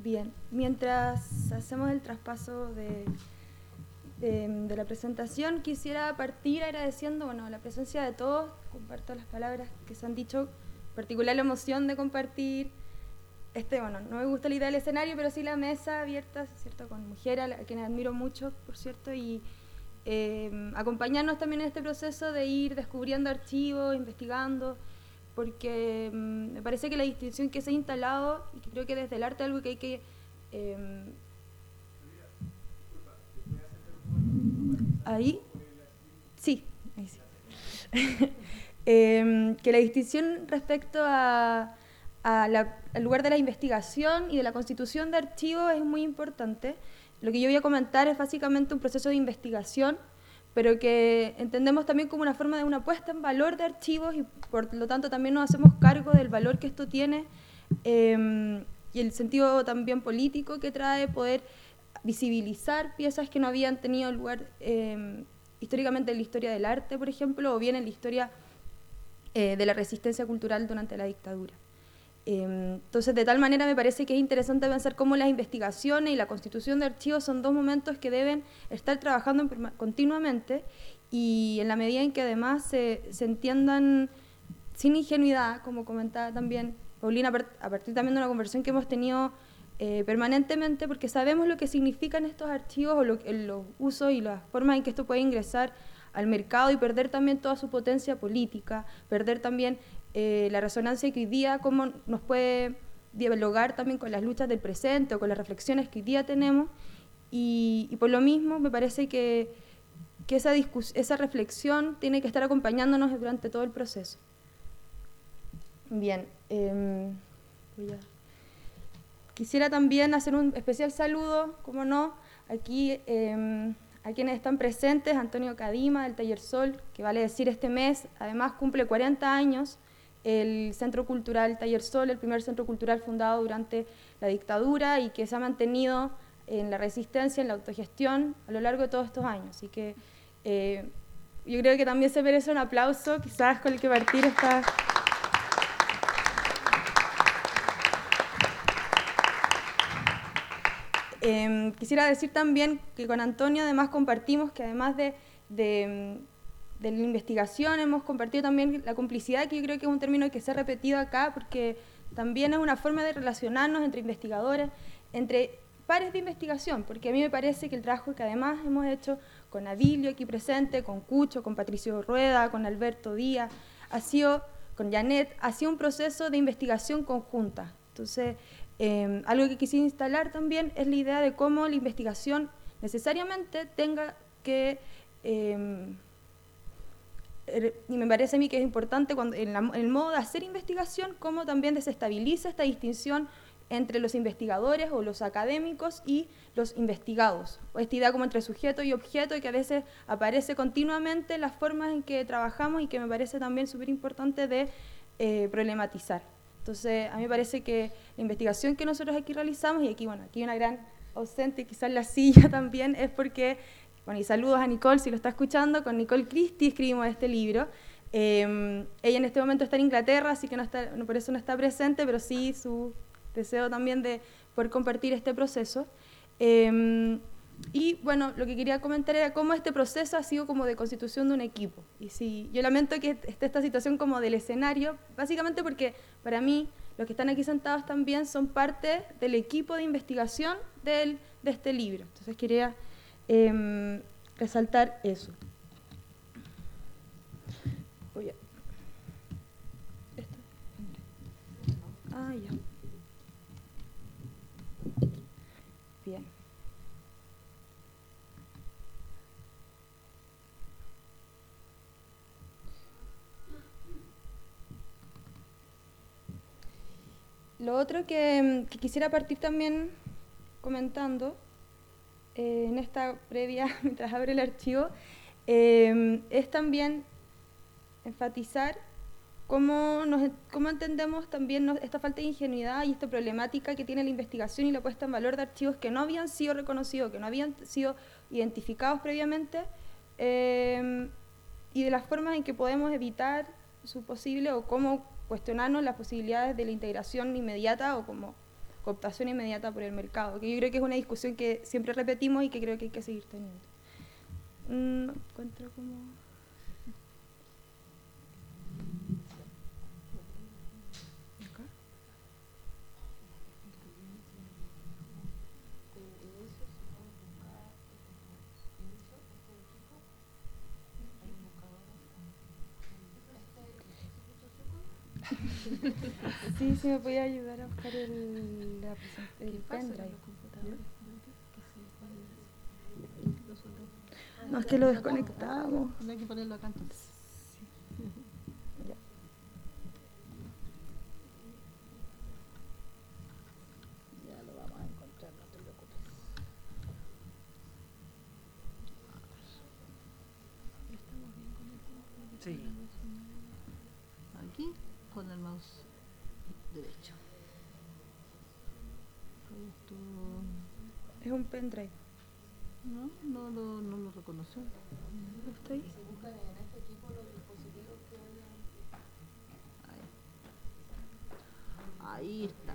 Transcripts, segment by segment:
Bien, mientras hacemos el traspaso de la presentación, quisiera partir agradeciendo la presencia de todos. Comparto las palabras que se han dicho, en particular la emoción de compartir no me gusta la idea del escenario, pero sí la mesa abierta, ¿cierto?, con mujeres, a quienes admiro mucho, por cierto, y acompañarnos también en este proceso de ir descubriendo archivos, investigando, porque me parece que la distinción que se ha instalado, y que creo que desde el arte algo que hay que... ¿Ahí? Sí, ahí sí. Que la distinción respecto al lugar de la investigación y de la constitución de archivos es muy importante. Lo que yo voy a comentar es básicamente un proceso de investigación, pero que entendemos también como una forma de una puesta en valor de archivos y por lo tanto también nos hacemos cargo del valor que esto tiene y el sentido también político que trae poder visibilizar piezas que no habían tenido lugar históricamente en la historia del arte, por ejemplo, o bien en la historia de la resistencia cultural durante la dictadura. Entonces, de tal manera me parece que es interesante pensar cómo las investigaciones y la constitución de archivos son dos momentos que deben estar trabajando continuamente y en la medida en que además se entiendan sin ingenuidad, como comentaba también Paulina, a partir también de una conversación que hemos tenido permanentemente, porque sabemos lo que significan estos archivos o los usos y las formas en que esto puede ingresar al mercado y perder también toda su potencia política, perder también la resonancia que hoy día, cómo nos puede dialogar también con las luchas del presente o con las reflexiones que hoy día tenemos, y por lo mismo me parece que esa reflexión tiene que estar acompañándonos durante todo el proceso. Bien, quisiera también hacer un especial saludo, como no, aquí a quienes están presentes: Antonio Cadima, del Taller Sol, que vale decir este mes, además cumple 40 años, el Centro Cultural Taller Sol, el primer centro cultural fundado durante la dictadura y que se ha mantenido en la resistencia, en la autogestión a lo largo de todos estos años. Así que yo creo que también se merece un aplauso, quizás con el que partir esta... Quisiera decir también que con Antonio además compartimos que además de la investigación hemos compartido también la complicidad, que yo creo que es un término que se ha repetido acá porque también es una forma de relacionarnos entre investigadores, entre pares de investigación, porque a mí me parece que el trabajo que además hemos hecho con Adilio aquí presente, con Cucho, con Patricio Rueda, con Alberto Díaz, con Janet, ha sido un proceso de investigación conjunta. Entonces, algo que quisiera instalar también es la idea de cómo la investigación necesariamente tenga que, y me parece a mí que es importante en el modo de hacer investigación, cómo también desestabiliza esta distinción entre los investigadores o los académicos y los investigados, o esta idea como entre sujeto y objeto, y que a veces aparece continuamente en las formas en que trabajamos y que me parece también súper importante de problematizar. Entonces, a mí me parece que la investigación que nosotros aquí realizamos, y aquí, aquí hay una gran ausente, quizás la silla también, es porque, y saludos a Nicole si lo está escuchando, con Nicole Christie escribimos este libro. Ella en este momento está en Inglaterra, así que por eso no está presente, pero sí su deseo también de poder compartir este proceso. Y bueno, lo que quería comentar era cómo este proceso ha sido como de constitución de un equipo. Y sí, yo lamento que esté esta situación como del escenario, básicamente porque para mí los que están aquí sentados también son parte del equipo de investigación de este libro. Entonces quería resaltar eso. Oye. Ya. Bien. Lo otro que quisiera partir también comentando en esta previa, mientras abre el archivo, es también enfatizar cómo entendemos también esta falta de ingenuidad y esta problemática que tiene la investigación y la puesta en valor de archivos que no habían sido reconocidos, que no habían sido identificados previamente, y de las formas en que podemos evitar su posible o cómo cuestionarnos las posibilidades de la integración inmediata o como cooptación inmediata por el mercado, que yo creo que es una discusión que siempre repetimos y que creo que hay que seguir teniendo. No encuentro como... ¿Acá? Sí, sí me podía ayudar a buscar el pendrive. No, es que lo desconectamos. Hay que ponerlo acá entonces. Ya. Ya lo vamos a encontrar, no te preocupes. ¿Estamos bien con el Sí. Aquí, con el mouse derecho. Esto... Es un pendrive. No lo reconoció. ¿Está ahí? Ahí está.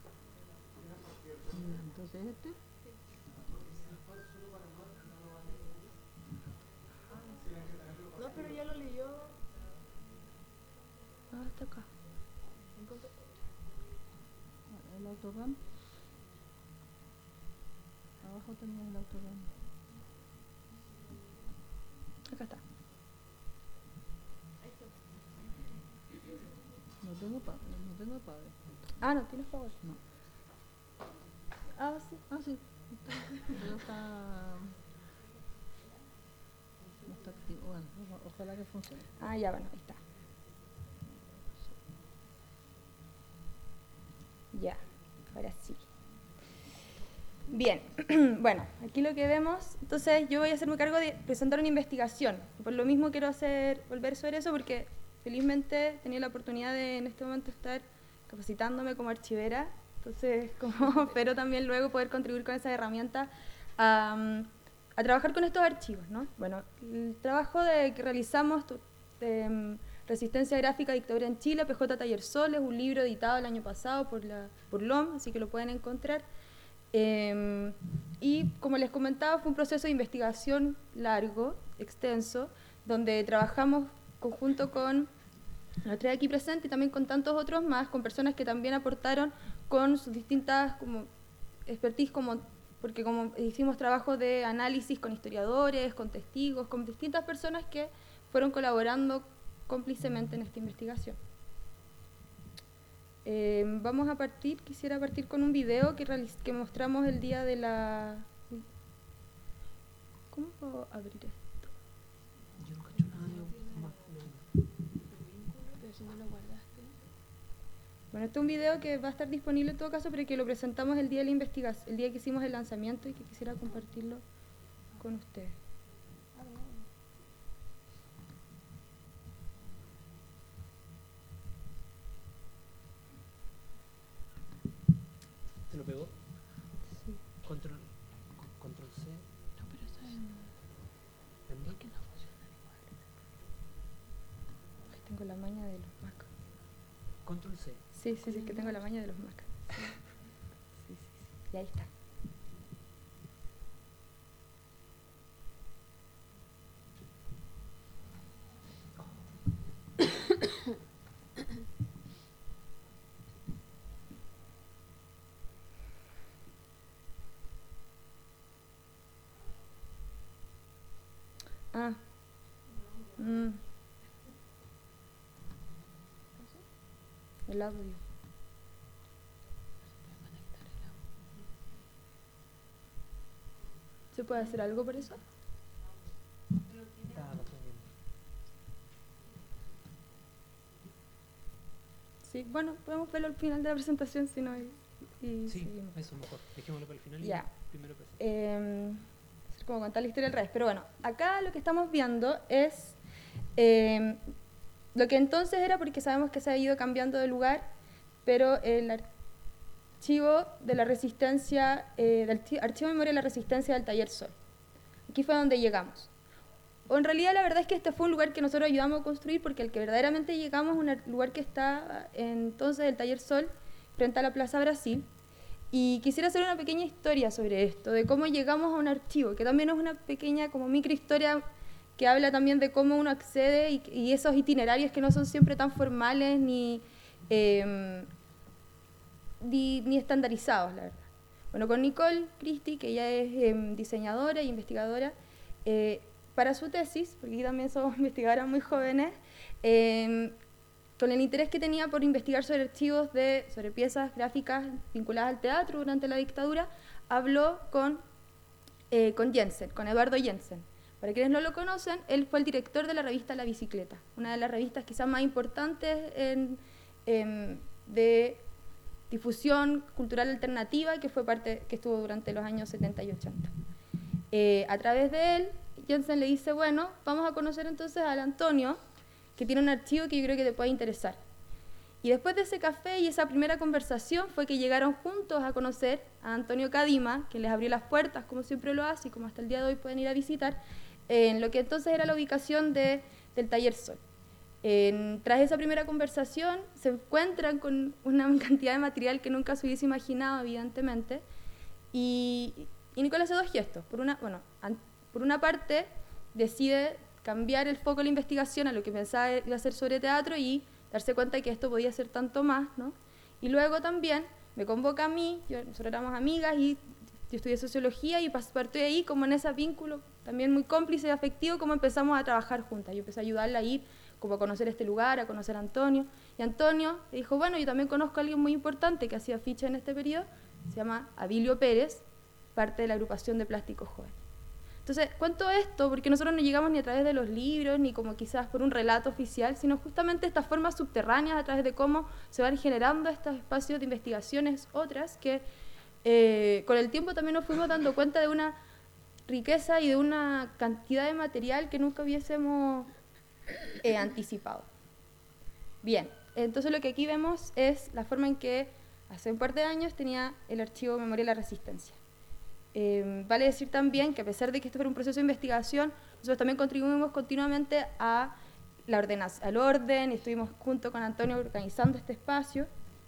Entonces este. No, pero ya lo leyó. Ah, está acá. El autorun. Abajo tenía el autorun. Acá está. No tengo padre. Ah, no, tienes power. No. Ah, sí. Ah, sí. Pero está... No está activo. Bueno, ojalá que funcione. Ah, ya, bueno, ahí está. Ya, ahora sí. Bien, bueno, aquí lo que vemos, entonces yo voy a hacerme cargo de presentar una investigación. Por lo mismo quiero volver sobre eso porque felizmente he tenido la oportunidad de en este momento estar capacitándome como archivera, entonces como espero también luego poder contribuir con esa herramienta a trabajar con estos archivos, ¿no? Bueno, el trabajo que realizamos de Resistencia Gráfica Dictadura en Chile, PJ Taller Sol, es un libro editado el año pasado por LOM, así que lo pueden encontrar. Y como les comentaba, fue un proceso de investigación largo, extenso, donde trabajamos conjunto con los tres aquí presentes y también con tantos otros más, con personas que también aportaron con sus distintas como expertise, porque como hicimos trabajo de análisis con historiadores, con testigos, con distintas personas que fueron colaborando cómplicemente en esta investigación. Quisiera partir con un video que mostramos el día de la... ¿Cómo puedo abrir esto? Yo no cacho nada de Pero si no lo guardaste. Bueno, este es un video que va a estar disponible en todo caso, pero que lo presentamos el día de la investigación, el día que hicimos el lanzamiento y que quisiera compartirlo con ustedes. ¿Te lo pegó? Sí. Control C. No, pero eso es. ¿En Que no funciona igual. Ay, tengo la maña de los Mac. Control C. Sí, que tengo la maña de los Mac. Sí. Y ahí está. Ah. El audio. ¿Se puede hacer algo por eso? Está bastante bien. Sí, bueno, podemos verlo al final de la presentación si no y Sí, seguimos. eso mejor. Dejémoslo para el final Ya. y primero presento. Es como contar la historia al revés, pero bueno, acá lo que estamos viendo es lo que entonces era, porque sabemos que se ha ido cambiando de lugar, pero el archivo de la resistencia, archivo de memoria de la resistencia del Taller Sol. Aquí fue donde llegamos. O en realidad la verdad es que este fue un lugar que nosotros ayudamos a construir, porque el que verdaderamente llegamos es un lugar que está entonces el Taller Sol, frente a la Plaza Brasil. Y quisiera hacer una pequeña historia sobre esto, de cómo llegamos a un archivo, que también es una pequeña como microhistoria que habla también de cómo uno accede y esos itinerarios que no son siempre tan formales ni estandarizados, la verdad. Bueno, con Nicole Christie, que ella es diseñadora e investigadora, para su tesis, porque aquí también somos investigadoras muy jóvenes, con el interés que tenía por investigar sobre archivos sobre piezas gráficas vinculadas al teatro durante la dictadura, habló con Jensen, con Eduardo Jensen. Para quienes no lo conocen, él fue el director de la revista La Bicicleta, una de las revistas quizás más importantes de difusión cultural alternativa que estuvo durante los años 70 y 80. A través de él, Jensen le dice, bueno, vamos a conocer entonces al Antonio, que tiene un archivo que yo creo que te puede interesar. Y después de ese café y esa primera conversación fue que llegaron juntos a conocer a Antonio Cadima, que les abrió las puertas, como siempre lo hace y como hasta el día de hoy pueden ir a visitar, en lo que entonces era la ubicación del Taller Sol. Tras esa primera conversación se encuentran con una cantidad de material que nunca se hubiese imaginado, evidentemente, y Nicole hace dos gestos. Por una parte, decide cambiar el foco de la investigación a lo que pensaba iba a ser sobre teatro y darse cuenta de que esto podía ser tanto más, ¿no? Y luego también me convoca a mí, nosotros éramos amigas y yo estudié sociología y partir de ahí como en ese vínculo también muy cómplice y afectivo como empezamos a trabajar juntas. Yo empecé a ayudarla a ir como a conocer este lugar, a conocer a Antonio. Y Antonio le dijo, bueno, yo también conozco a alguien muy importante que hacía ficha en este periodo, se llama Abilio Pérez, parte de la agrupación de Plástico Joven. Entonces, cuento esto porque nosotros no llegamos ni a través de los libros, ni como quizás por un relato oficial, sino justamente estas formas subterráneas a través de cómo se van generando estos espacios de investigaciones, otras que con el tiempo también nos fuimos dando cuenta de una riqueza y de una cantidad de material que nunca hubiésemos anticipado. Bien, entonces lo que aquí vemos es la forma en que hace un par de años tenía el archivo Memoria de la Resistencia. Vale decir también que a pesar de que esto fuera un proceso de investigación, nosotros también contribuimos continuamente al orden, y estuvimos junto con Antonio organizando este espacio.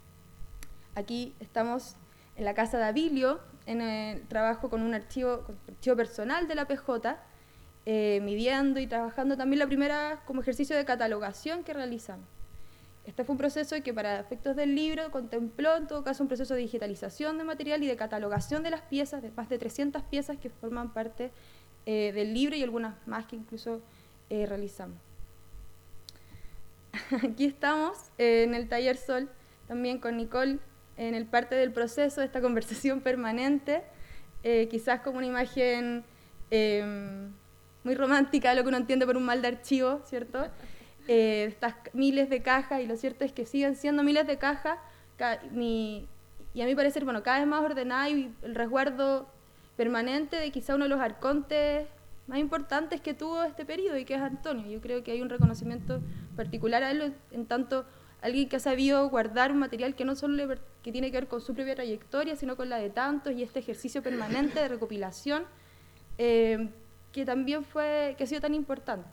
Aquí estamos en la casa de Abilio, en el trabajo con un archivo personal de la PJ, midiendo y trabajando también la primera como ejercicio de catalogación que realizamos. Este fue un proceso que para efectos del libro contempló en todo caso un proceso de digitalización de material y de catalogación de las piezas, de más de 300 piezas que forman parte del libro y algunas más que incluso realizamos. Aquí estamos en el Taller Sol, también con Nicole, en el parte del proceso de esta conversación permanente, quizás como una imagen muy romántica de lo que uno entiende por un mal de archivo, ¿cierto? Estas miles de cajas, y lo cierto es que siguen siendo miles de cajas, y a mi parecer, bueno, cada vez más ordenada y el resguardo permanente de quizá uno de los arcontes más importantes que tuvo este periodo y que es Antonio. Yo creo que hay un reconocimiento particular a él, en tanto alguien que ha sabido guardar un material que no solo que tiene que ver con su propia trayectoria, sino con la de tantos, y este ejercicio permanente de recopilación que también que ha sido tan importante.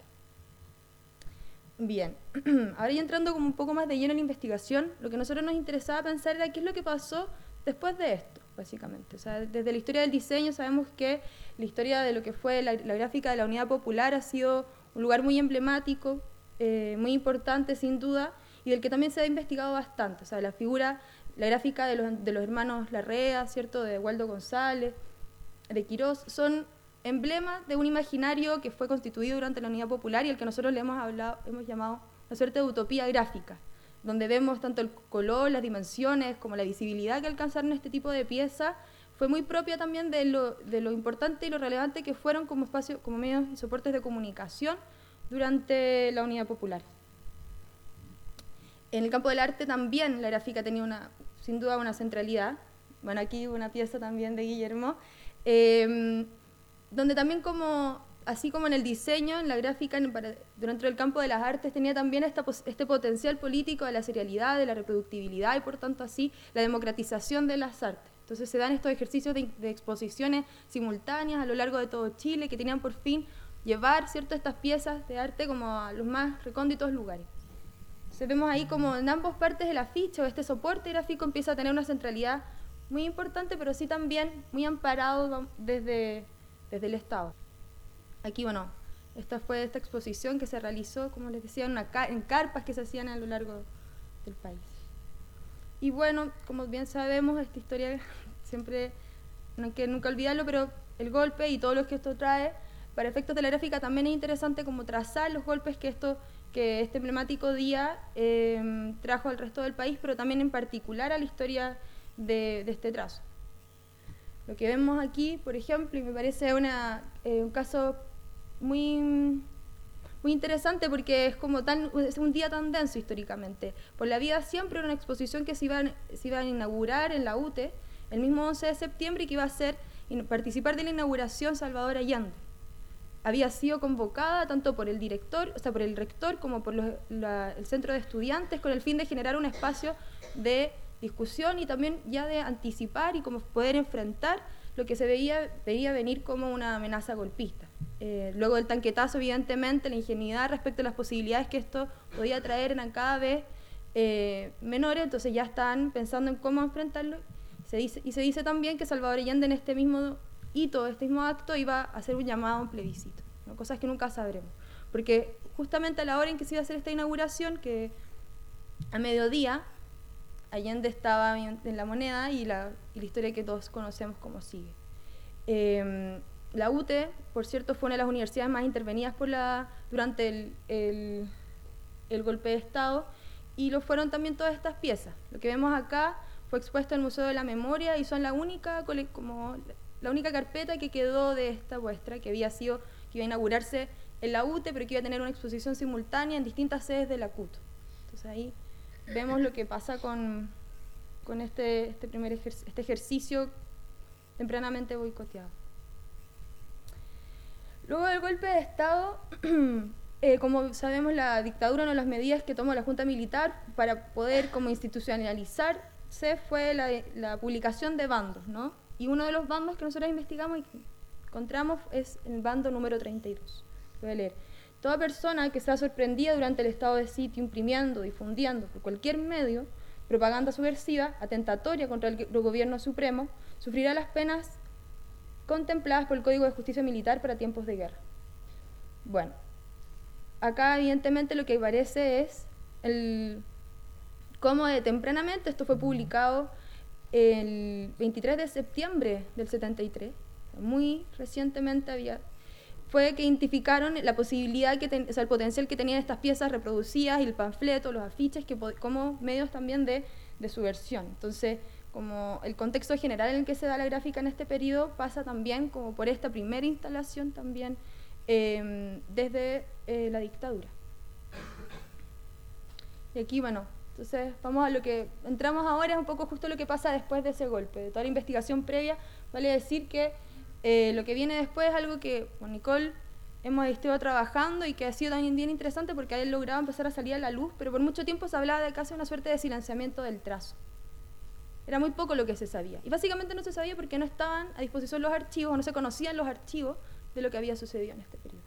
Bien, ahora ya entrando como un poco más de lleno en la investigación, lo que a nosotros nos interesaba pensar era qué es lo que pasó después de esto, básicamente. O sea, desde la historia del diseño sabemos que la historia de lo que fue la gráfica de la Unidad Popular ha sido un lugar muy emblemático, muy importante sin duda, y del que también se ha investigado bastante. O sea, la gráfica de los hermanos Larrea, ¿cierto?, de Waldo González, de Quirós, son emblemas de un imaginario que fue constituido durante la Unidad Popular y al que nosotros le hemos llamado una suerte de utopía gráfica, donde vemos tanto el color, las dimensiones, como la visibilidad que alcanzaron este tipo de piezas. Fue muy propia también de lo importante y lo relevante que fueron como espacios, como medios y soportes de comunicación durante la Unidad Popular. En el campo del arte también la gráfica tenía sin duda una centralidad. Bueno, aquí una pieza también de Guillermo, donde también así como en el diseño, en la gráfica, dentro del campo de las artes, tenía también este potencial político de la serialidad, de la reproductibilidad y por tanto así la democratización de las artes. Entonces se dan estos ejercicios de exposiciones simultáneas a lo largo de todo Chile que tenían por fin llevar, ¿cierto?, estas piezas de arte como a los más recónditos lugares. Entonces vemos ahí como en ambas partes del afiche o este soporte gráfico empieza a tener una centralidad muy importante, pero sí también muy amparado desde el Estado. Aquí, bueno, esta fue esta exposición que se realizó, como les decía, en carpas que se hacían a lo largo del país. Y bueno, como bien sabemos, esta historia siempre, no hay que nunca olvidarlo, pero el golpe y todo lo que esto trae, para efectos de la gráfica también es interesante como trazar los golpes que este emblemático día trajo al resto del país, pero también en particular a la historia de este trazo. Lo que vemos aquí, por ejemplo, y me parece un caso muy interesante porque es un día tan denso históricamente. Por la vida siempre era una exposición que se iba a inaugurar en la UTE el mismo 11 de septiembre y que iba a participar de la inauguración Salvador Allende. Había sido convocada tanto por el director, o sea, por el rector, como por el centro de estudiantes, con el fin de generar un espacio de discusión y también ya de anticipar y como poder enfrentar lo que se veía venir como una amenaza golpista. Luego del tanquetazo, evidentemente, la ingenuidad respecto a las posibilidades que esto podía traer eran cada vez menores, entonces ya están pensando en cómo enfrentarlo. Se dice también que Salvador Allende en este mismo hito, este mismo acto, iba a hacer un llamado a un plebiscito, ¿no? Cosas que nunca sabremos, porque justamente a la hora en que se iba a hacer esta inauguración, que a mediodía, Allende estaba en la Moneda y la historia que todos conocemos como sigue. La UTE, por cierto, fue una de las universidades más intervenidas durante el golpe de Estado, y lo fueron también todas estas piezas. Lo que vemos acá fue expuesto en el Museo de la Memoria y son la única carpeta que quedó de esta muestra, que iba a inaugurarse en la UTE, pero que iba a tener una exposición simultánea en distintas sedes de la CUT. Entonces ahí vemos lo que pasa con este ejercicio tempranamente boicoteado. Luego del golpe de Estado, como sabemos, la dictadura, una de las medidas que tomó la Junta Militar para poder como institucionalizarse fue la publicación de bandos, ¿no? Y uno de los bandos que nosotros investigamos y encontramos es el bando número 32. Lo voy a leer. Toda persona que sea sorprendida durante el estado de sitio imprimiendo, difundiendo por cualquier medio propaganda subversiva, atentatoria contra el gobierno supremo, sufrirá las penas contempladas por el Código de Justicia Militar para tiempos de guerra. Bueno, acá evidentemente lo que aparece es cómo tempranamente esto fue publicado el 23 de septiembre del 73, muy recientemente fue que identificaron la posibilidad, el potencial que tenían estas piezas reproducidas y el panfleto, los afiches, como medios también de subversión. Entonces, como el contexto general en el que se da la gráfica en este periodo pasa también como por esta primera instalación también desde la dictadura. Y aquí, bueno, entonces vamos a lo que entramos ahora, es un poco justo lo que pasa después de ese golpe, de toda la investigación previa. Vale decir que lo que viene después es algo que con Nicole hemos estado trabajando y que ha sido también bien interesante porque ha logrado empezar a salir a la luz, pero por mucho tiempo se hablaba de casi una suerte de silenciamiento del trazo. Era muy poco lo que se sabía. Y básicamente no se sabía porque no estaban a disposición los archivos, o no se conocían los archivos de lo que había sucedido en este periodo.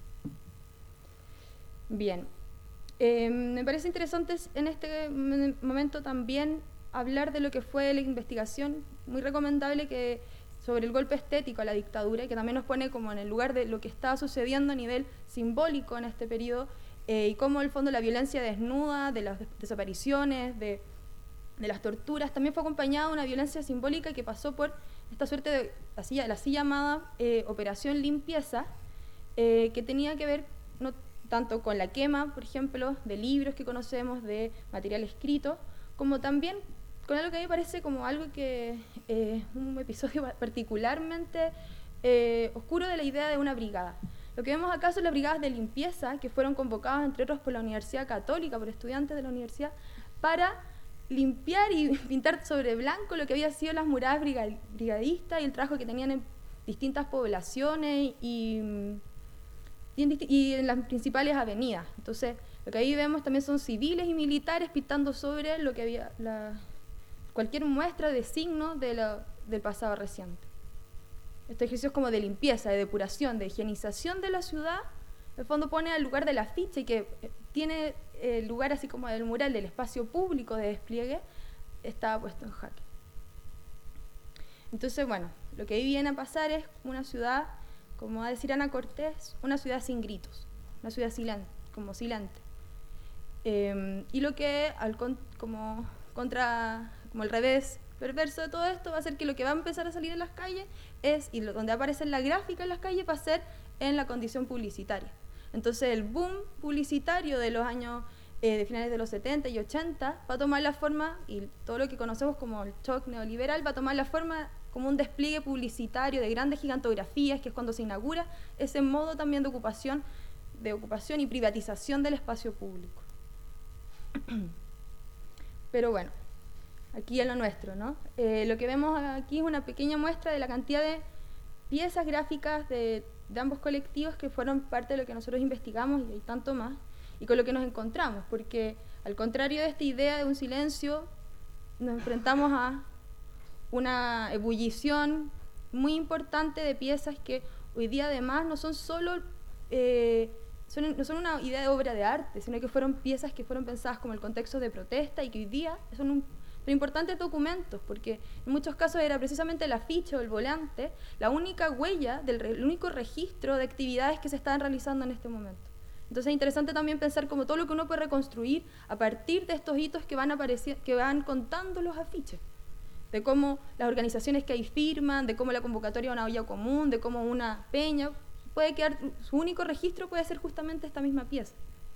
Bien. Me parece interesante en este momento también hablar de lo que fue la investigación, muy recomendable sobre el golpe estético a la dictadura, que también nos pone como en el lugar de lo que estaba sucediendo a nivel simbólico en este periodo, y cómo en el fondo la violencia desnuda, de las desapariciones, de las torturas, también fue acompañada de una violencia simbólica que pasó por esta suerte de la así llamada operación limpieza, que tenía que ver no tanto con la quema, por ejemplo, de libros que conocemos, de material escrito, como también con algo que a mí me parece como algo que un episodio particularmente oscuro de la idea de una brigada. Lo que vemos acá son las brigadas de limpieza que fueron convocadas, entre otros, por la Universidad Católica, por estudiantes de la universidad, para limpiar y pintar sobre blanco lo que había sido las muradas brigadistas y el trabajo que tenían en distintas poblaciones y en las principales avenidas. Entonces, lo que ahí vemos también son civiles y militares pintando sobre lo que había cualquier muestra de signo del pasado reciente. Este ejercicio es como de limpieza, de depuración, de higienización de la ciudad. En el fondo pone al lugar del afiche que tiene el lugar así como el mural del espacio público de despliegue, estaba puesto en jaque. Entonces, bueno, lo que ahí viene a pasar es una ciudad, como va a decir Ana Cortés, una ciudad sin gritos, una ciudad como silente. Y lo que, como el revés perverso de todo esto, va a ser que lo que va a empezar a salir en las calles donde aparece la gráfica en las calles va a ser en la condición publicitaria. Entonces el boom publicitario de los años de finales de los 70 y 80 va a tomar la forma, y todo lo que conocemos como el shock neoliberal va a tomar la forma como un despliegue publicitario de grandes gigantografías, que es cuando se inaugura ese modo también de ocupación y privatización del espacio público. Pero bueno, aquí en lo nuestro, ¿no? Lo que vemos aquí es una pequeña muestra de la cantidad de piezas gráficas de ambos colectivos que fueron parte de lo que nosotros investigamos, y hay tanto más, y con lo que nos encontramos, porque al contrario de esta idea de un silencio, nos enfrentamos a una ebullición muy importante de piezas que hoy día además no son solo no son una idea de obra de arte, sino que fueron piezas que fueron pensadas como el contexto de protesta y que hoy día son importantes documentos, porque en muchos casos era precisamente el afiche o el volante la única huella, el único registro de actividades que se estaban realizando en este momento. Entonces es interesante también pensar como todo lo que uno puede reconstruir a partir de estos hitos que van contando los afiches, de cómo las organizaciones que ahí firman, de cómo la convocatoria a una olla común, de cómo una peña puede quedar, su único registro puede ser justamente esta misma pieza.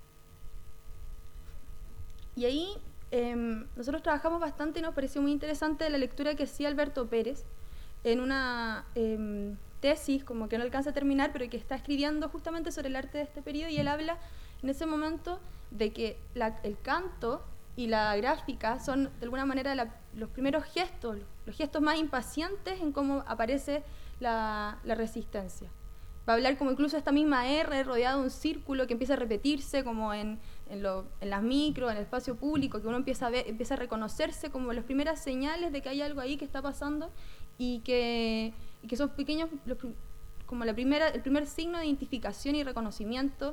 Y ahí nosotros trabajamos bastante y nos pareció muy interesante la lectura que hacía Alberto Pérez en una tesis, como que no alcanza a terminar, pero que está escribiendo justamente sobre el arte de este periodo, y él habla en ese momento de que el canto y la gráfica son de alguna manera los primeros gestos, los gestos más impacientes en cómo aparece la resistencia. Va a hablar como incluso esta misma R rodeada de un círculo que empieza a repetirse como en las micros, en el espacio público, que uno empieza a reconocerse como las primeras señales de que hay algo ahí que está pasando, y que son pequeños, como el primer signo de identificación y reconocimiento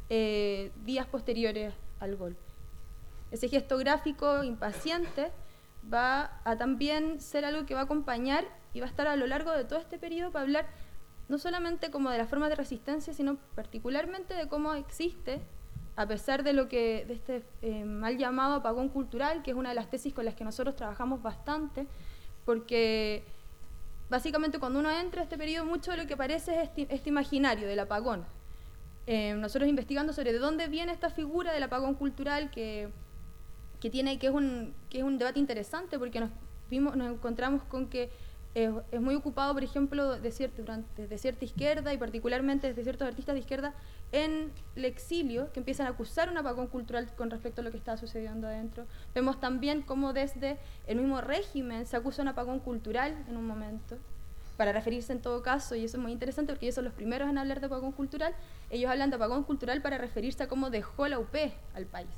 días posteriores al golpe. Ese gesto gráfico impaciente va a también ser algo que va a acompañar y va a estar a lo largo de todo este periodo para hablar no solamente como de las formas de resistencia, sino particularmente de cómo existe, a pesar de este mal llamado apagón cultural, que es una de las tesis con las que nosotros trabajamos bastante, porque básicamente cuando uno entra a este periodo, mucho de lo que aparece es este imaginario del apagón. Nosotros investigando sobre de dónde viene esta figura del apagón cultural, que es un debate interesante, porque nos encontramos con que es muy ocupado, por ejemplo, de cierta izquierda, y particularmente de ciertos artistas de izquierda en el exilio, que empiezan a acusar un apagón cultural con respecto a lo que está sucediendo adentro. Vemos también cómo desde el mismo régimen se acusa un apagón cultural en un momento, para referirse en todo caso, y eso es muy interesante porque ellos son los primeros en hablar de apagón cultural. Ellos hablan de apagón cultural para referirse a cómo dejó la UP al país.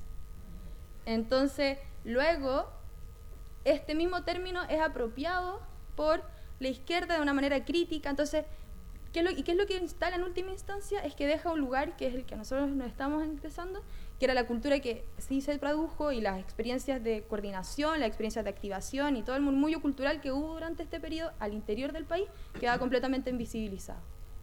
Entonces, luego, este mismo término es apropiado por la izquierda de una manera crítica. Entonces, ¿qué es lo que instala en última instancia? Es que deja un lugar que es el que nosotros nos estamos ingresando, que era la cultura que sí se produjo, y las experiencias de coordinación, las experiencias de activación y todo el murmullo cultural que hubo durante este periodo al interior del país quedaba completamente invisibilizado.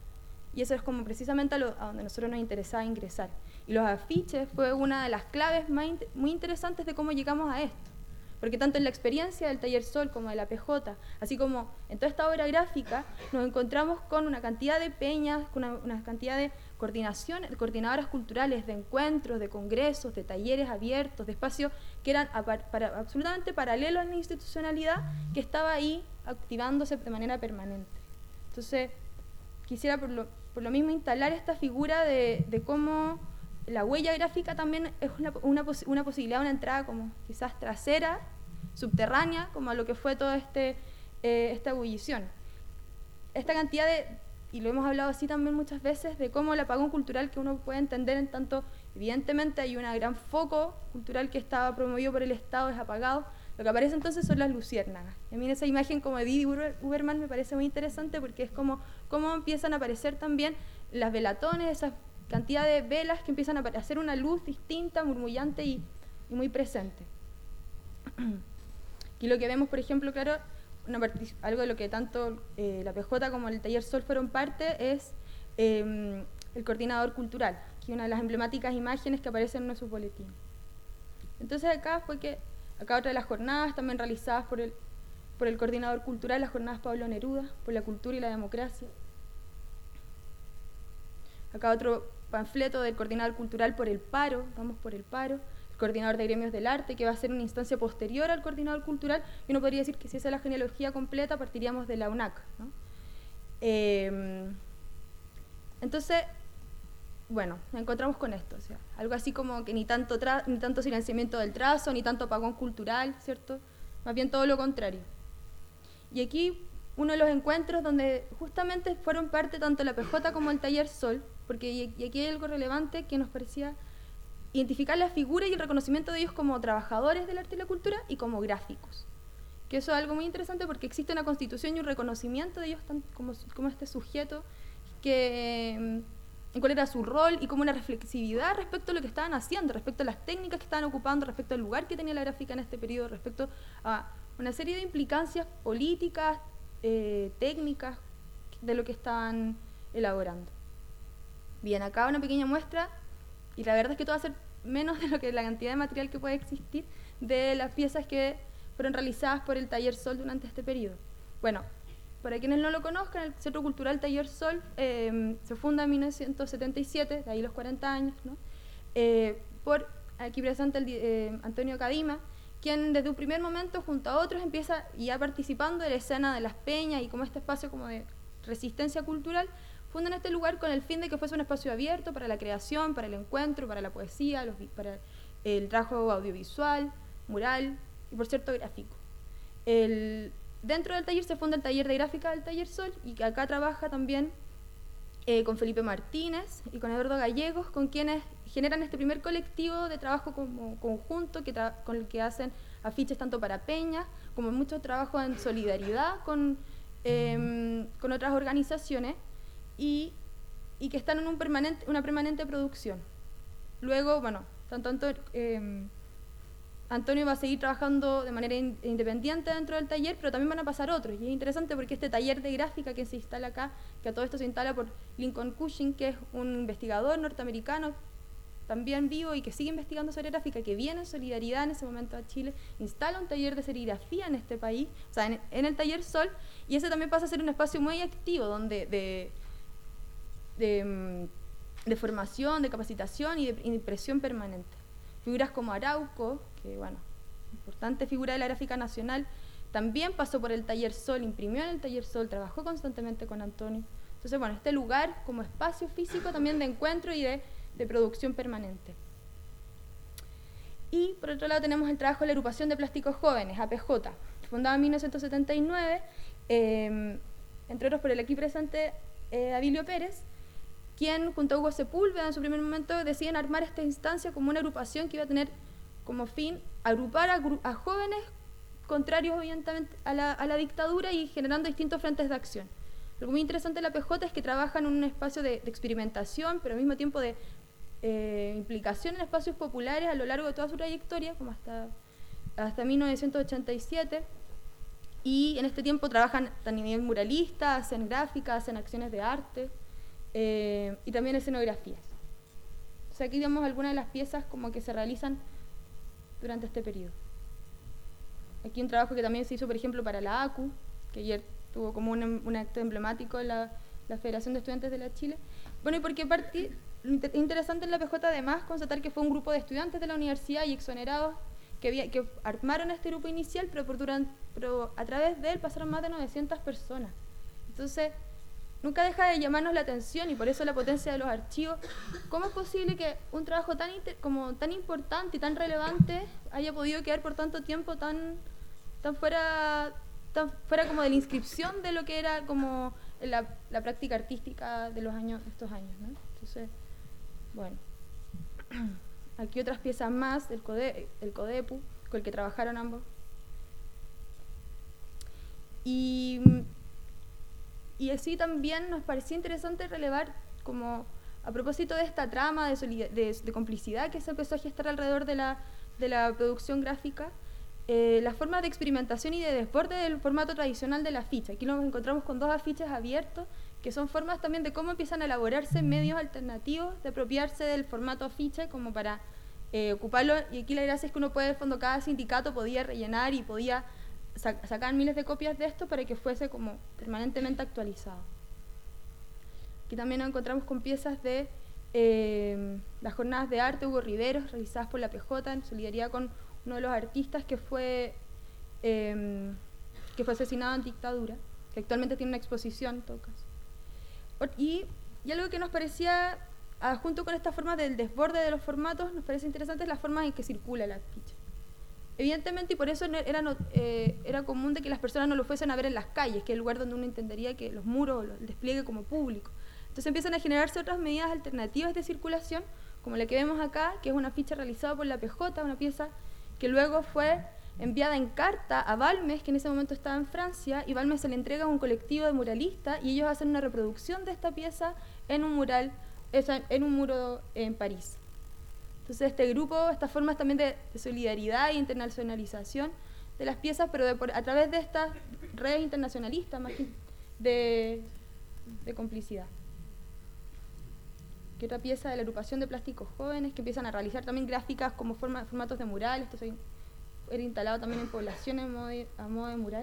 Y eso es como precisamente a donde nosotros nos interesaba ingresar. Y los afiches fue una de las claves muy interesantes de cómo llegamos a esto. Porque tanto en la experiencia del Taller Sol como de la PJ, así como en toda esta obra gráfica, nos encontramos con una cantidad de peñas, con una cantidad de coordinadoras culturales, de encuentros, de congresos, de talleres abiertos, de espacios que eran absolutamente paralelos a la institucionalidad, que estaba ahí activándose de manera permanente. Entonces, quisiera por lo mismo instalar esta figura de cómo la huella gráfica también es una posibilidad, una entrada como quizás trasera, subterránea, como a lo que fue toda esta ebullición. Esta cantidad y lo hemos hablado así también muchas veces, de cómo el apagón cultural que uno puede entender en tanto, evidentemente hay un gran foco cultural que estaba promovido por el Estado, es apagado. Lo que aparece entonces son las luciérnagas. Y a mí esa imagen como de Didi Uberman me parece muy interesante, porque es como cómo empiezan a aparecer también las velatones, esas cantidad de velas que empiezan a hacer una luz distinta, murmullante y muy presente. Y lo que vemos, por ejemplo, claro, algo de lo que tanto la PJ como el Taller Sol fueron parte es el coordinador cultural, que es una de las emblemáticas imágenes que aparecen en nuestro boletín. Entonces acá otra de las jornadas también realizadas por el coordinador cultural, las jornadas Pablo Neruda, por la cultura y la democracia. Acá otro panfleto del coordinador cultural por el paro, vamos por el paro, el coordinador de gremios del arte, que va a ser una instancia posterior al coordinador cultural, y uno podría decir que si esa es la genealogía completa, partiríamos de la UNAC, ¿no? Entonces, bueno, nos encontramos con esto, o sea, algo así como que ni tanto silenciamiento del trazo, ni tanto apagón cultural, ¿cierto? Más bien todo lo contrario. Y aquí uno de los encuentros donde justamente fueron parte tanto la PJ como el Taller Sol, porque y aquí hay algo relevante que nos parecía identificar la figura y el reconocimiento de ellos como trabajadores del arte y la cultura y como gráficos. Que eso es algo muy interesante porque existe una constitución y un reconocimiento de ellos como este sujeto, que cuál era su rol y como una reflexividad respecto a lo que estaban haciendo, respecto a las técnicas que estaban ocupando, respecto al lugar que tenía la gráfica en este periodo, respecto a una serie de implicancias políticas, técnicas de lo que estaban elaborando. Bien, acá una pequeña muestra, y la verdad es que todo va a ser menos de lo que la cantidad de material que puede existir de las piezas que fueron realizadas por el Taller Sol durante este periodo. Bueno, para quienes no lo conozcan, el Centro Cultural Taller Sol se funda en 1977, de ahí los 40 años, ¿no? Por aquí presente Antonio Cadima, quien desde un primer momento junto a otros empieza ya participando de la escena de las peñas y como este espacio como de resistencia cultural, fundan este lugar con el fin de que fuese un espacio abierto para la creación, para el encuentro, para la poesía, para el trabajo audiovisual, mural y por cierto gráfico. Dentro del taller se funda el taller de gráfica del Taller Sol y acá trabaja también con Felipe Martínez y con Eduardo Gallegos, con quienes generan este primer colectivo de trabajo como conjunto con el que hacen afiches tanto para peñas como mucho trabajo en solidaridad con otras organizaciones y que están en una permanente producción. Luego, bueno, tanto Antonio va a seguir trabajando de manera independiente dentro del taller, pero también van a pasar otros. Y es interesante porque este taller de gráfica que se instala acá, que a todo esto se instala por Lincoln Cushing, que es un investigador norteamericano, también vivo y que sigue investigando sobre gráfica, que viene en solidaridad en ese momento a Chile, instala un taller de serigrafía en este país, o sea, en el Taller Sol, y ese también pasa a ser un espacio muy activo, donde de formación, de capacitación y de impresión permanente. Figuras como Arauco, que bueno, importante figura de la gráfica nacional, también pasó por el Taller Sol, imprimió en el Taller Sol, trabajó constantemente con Antonio. Entonces, bueno, este lugar como espacio físico también de encuentro y de producción permanente. Y por otro lado tenemos el trabajo de la agrupación de plásticos jóvenes, APJ, fundada en 1979, entre otros por el aquí presente Abilio Pérez, quien junto a Hugo Sepúlveda en su primer momento deciden armar esta instancia como una agrupación que iba a tener como fin agrupar a jóvenes contrarios evidentemente a la dictadura y generando distintos frentes de acción. Lo muy interesante de la PJ es que trabaja en un espacio de experimentación, pero al mismo tiempo de implicación en espacios populares a lo largo de toda su trayectoria, como hasta 1987, y en este tiempo trabajan a nivel muralista, hacen gráficas, hacen acciones de arte, y también escenografías. O sea, aquí vemos algunas de las piezas como que se realizan durante este periodo. Aquí un trabajo que también se hizo, por ejemplo, para la ACU, que ayer tuvo como un acto emblemático en la Federación de Estudiantes de la Chile. Bueno, y porque interesante en la PJ además constatar que fue un grupo de estudiantes de la universidad y exonerados que armaron este grupo inicial, pero a través de él pasaron más de 900 personas. Entonces, nunca deja de llamarnos la atención y por eso la potencia de los archivos. ¿Cómo es posible que un trabajo tan importante y tan relevante haya podido quedar por tanto tiempo tan fuera como de la inscripción de lo que era como la práctica artística de estos años, ¿no? Entonces, bueno, aquí otras piezas más del CODEPU, con el que trabajaron ambos. Y así también nos parecía interesante relevar, como a propósito de esta trama de complicidad que se empezó a gestar alrededor de la producción gráfica, las formas de experimentación y de desborde del formato tradicional del afiche. Aquí nos encontramos con 2 afiches abiertos, que son formas también de cómo empiezan a elaborarse medios alternativos, de apropiarse del formato afiche como para ocuparlo. Y aquí la gracia es que uno puede, en el fondo, cada sindicato podía rellenar y podía sacar miles de copias de esto para que fuese como permanentemente actualizado. Aquí también nos encontramos con piezas de las jornadas de arte Hugo Riveros, realizadas por la PJ en solidaridad con uno de los artistas que fue asesinado en dictadura, que actualmente tiene una exposición en todo caso. Y algo que nos parecía, junto con esta forma del desborde de los formatos, nos parece interesante es la forma en que circula el afiche. Evidentemente, y por eso era común de que las personas no lo fuesen a ver en las calles, que es el lugar donde uno entendería que los muros, el despliegue como público. Entonces empiezan a generarse otras medidas alternativas de circulación, como la que vemos acá, que es una ficha realizada por la PJ, una pieza que luego fue enviada en carta a Balmes, que en ese momento estaba en Francia, y Balmes se le entrega a un colectivo de muralistas y ellos hacen una reproducción de esta pieza en un mural, en un muro en París. Entonces este grupo, estas formas también de solidaridad e internacionalización de las piezas, pero a través de estas redes internacionalistas más que de complicidad. Que otra pieza de la agrupación de plásticos jóvenes que empiezan a realizar también gráficas como formatos de mural. Esto era instalado también en poblaciones a modo de mural.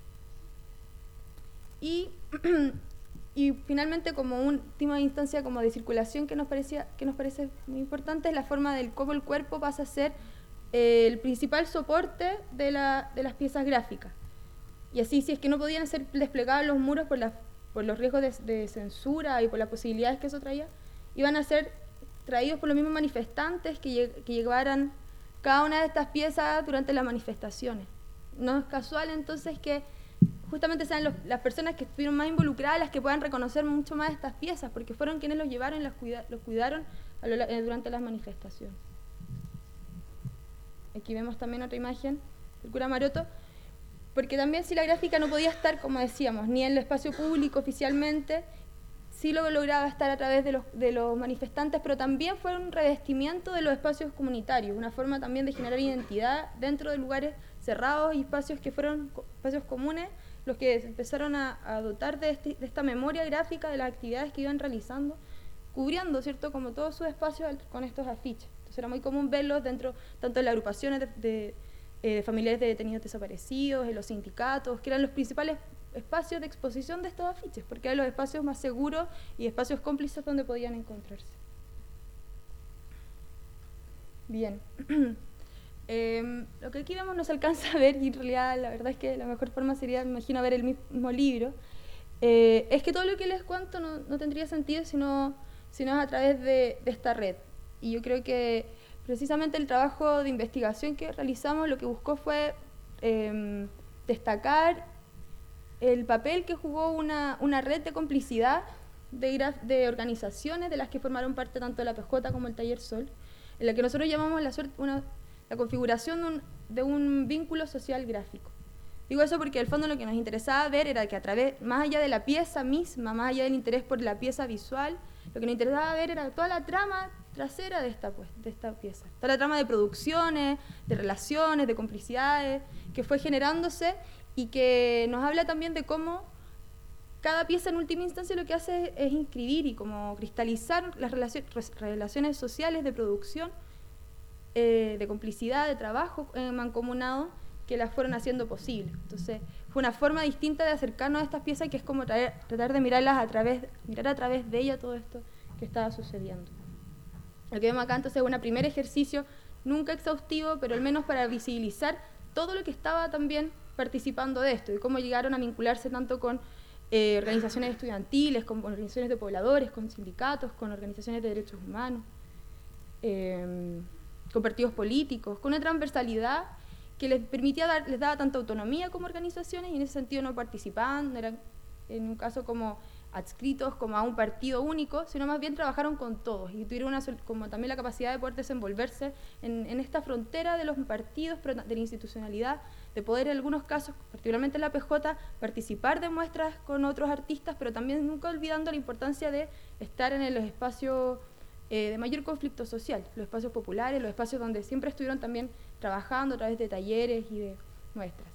Y finalmente, como última instancia como de circulación que nos parece muy importante, es la forma del cómo el cuerpo pasa a ser el principal soporte de las piezas gráficas. Y así, si es que no podían ser desplegados en los muros por los riesgos de censura y por las posibilidades que eso traía, iban a ser traídos por los mismos manifestantes que llevaran cada una de estas piezas durante las manifestaciones. No es casual entonces que justamente sean las personas que estuvieron más involucradas las que puedan reconocer mucho más estas piezas, porque fueron quienes los llevaron y los cuidaron durante las manifestaciones. Aquí vemos también otra imagen del cura Maroto, porque también si la gráfica no podía estar, como decíamos, ni en el espacio público oficialmente, sí lo lograba estar a través de los manifestantes, pero también fue un revestimiento de los espacios comunitarios, una forma también de generar identidad dentro de lugares cerrados y espacios que fueron espacios comunes, los que se empezaron a dotar de esta memoria gráfica de las actividades que iban realizando, cubriendo, ¿cierto?, como todos sus espacios con estos afiches. Entonces era muy común verlos dentro tanto de las agrupaciones de familiares de detenidos desaparecidos, en los sindicatos, que eran los principales espacios de exposición de estos afiches, porque eran los espacios más seguros y espacios cómplices donde podían encontrarse. Bien. Lo que aquí vemos no se alcanza a ver, y en realidad la verdad es que la mejor forma sería, me imagino, ver el mismo libro. Es que todo lo que les cuento no tendría sentido si no es a través de esta red. Y yo creo que precisamente el trabajo de investigación que realizamos lo que buscó fue destacar el papel que jugó una red de complicidad de organizaciones de las que formaron parte tanto la PJ como el Taller Sol, en la que nosotros llamamos la configuración de un vínculo social gráfico. Digo eso porque al fondo lo que nos interesaba ver era que a través, más allá de la pieza misma, más allá del interés por la pieza visual, lo que nos interesaba ver era toda la trama trasera de esta pieza, toda la trama de producciones, de relaciones, de complicidades, que fue generándose y que nos habla también de cómo cada pieza en última instancia lo que hace es inscribir y como cristalizar las relaciones sociales de producción, de complicidad, de trabajo mancomunado, que las fueron haciendo posible. Entonces fue una forma distinta de acercarnos a estas piezas, que es como tratar de mirar a través de ella todo esto que estaba sucediendo. Lo que vemos acá entonces es un primer ejercicio, nunca exhaustivo, pero al menos para visibilizar todo lo que estaba también participando de esto y cómo llegaron a vincularse tanto con organizaciones estudiantiles, con organizaciones de pobladores, con sindicatos, con organizaciones de derechos humanos, con partidos políticos, con una transversalidad que les daba tanta autonomía como organizaciones, y en ese sentido no participaban, no eran en un caso como adscritos como a un partido único, sino más bien trabajaron con todos y tuvieron como también la capacidad de poder desenvolverse en esta frontera de los partidos, de la institucionalidad, de poder en algunos casos, particularmente en la PJ, participar de muestras con otros artistas, pero también nunca olvidando la importancia de estar en los espacios de mayor conflicto social, los espacios populares, los espacios donde siempre estuvieron también trabajando a través de talleres y de muestras.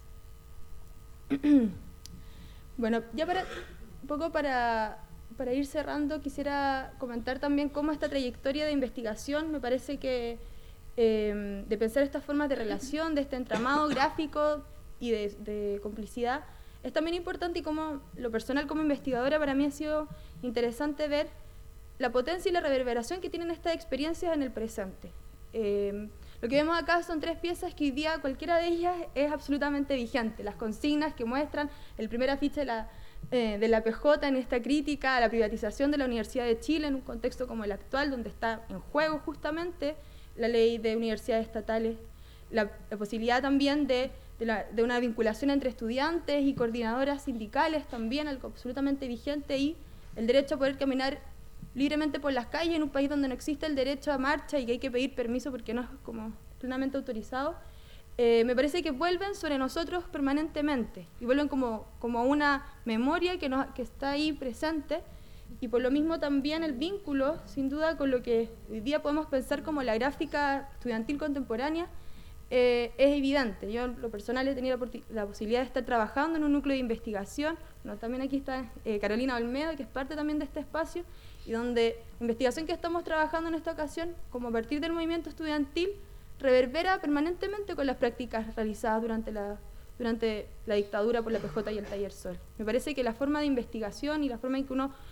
Bueno, ya un poco para ir cerrando, quisiera comentar también cómo esta trayectoria de investigación me parece que de pensar estas formas de relación, de este entramado gráfico y de complicidad, es también importante, y como lo personal como investigadora para mí ha sido interesante ver la potencia y la reverberación que tienen estas experiencias en el presente. Lo que vemos acá son 3 piezas que hoy día cualquiera de ellas es absolutamente vigente. Las consignas que muestran el primer afiche de la PJ en esta crítica a la privatización de la Universidad de Chile en un contexto como el actual, donde está en juego justamente la ley de universidades estatales, la posibilidad también de una vinculación entre estudiantes y coordinadoras sindicales, también algo absolutamente vigente, y el derecho a poder caminar libremente por las calles en un país donde no existe el derecho a marcha y que hay que pedir permiso porque no es como plenamente autorizado. Me parece que vuelven sobre nosotros permanentemente y vuelven como una memoria que está ahí presente, y por lo mismo también el vínculo, sin duda, con lo que hoy día podemos pensar como la gráfica estudiantil contemporánea es evidente. Yo en lo personal he tenido la posibilidad de estar trabajando en un núcleo de investigación, bueno, también aquí está Carolina Olmedo, que es parte también de este espacio, y donde la investigación que estamos trabajando en esta ocasión, como a partir del movimiento estudiantil, reverbera permanentemente con las prácticas realizadas durante la dictadura por la PJ y el Taller Sol. Me parece que la forma de investigación y la forma en que uno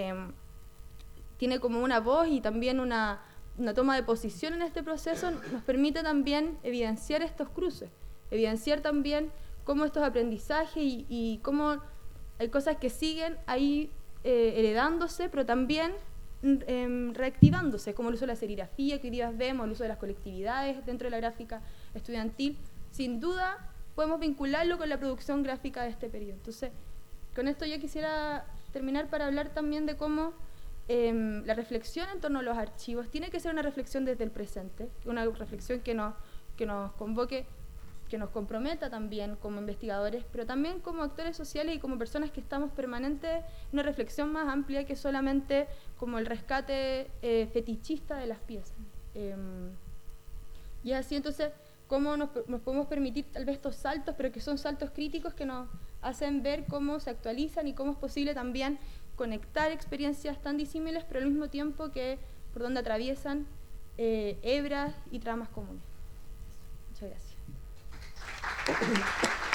tiene como una voz y también una toma de posición en este proceso nos permite también evidenciar estos cruces, evidenciar también cómo estos aprendizajes y cómo hay cosas que siguen ahí heredándose, pero también reactivándose, como el uso de la serigrafía que hoy día vemos, el uso de las colectividades dentro de la gráfica estudiantil. Sin duda podemos vincularlo con la producción gráfica de este periodo. Entonces, con esto yo quisiera terminar para hablar también de cómo la reflexión en torno a los archivos tiene que ser una reflexión desde el presente, una reflexión que nos convoque, que nos comprometa también como investigadores, pero también como actores sociales y como personas que estamos permanentes en una reflexión más amplia que solamente como el rescate fetichista de las piezas. Y así entonces, cómo nos podemos permitir tal vez estos saltos, pero que son saltos críticos que nos hacen ver cómo se actualizan y cómo es posible también conectar experiencias tan disímiles, pero al mismo tiempo que por donde atraviesan hebras y tramas comunes. Muchas gracias.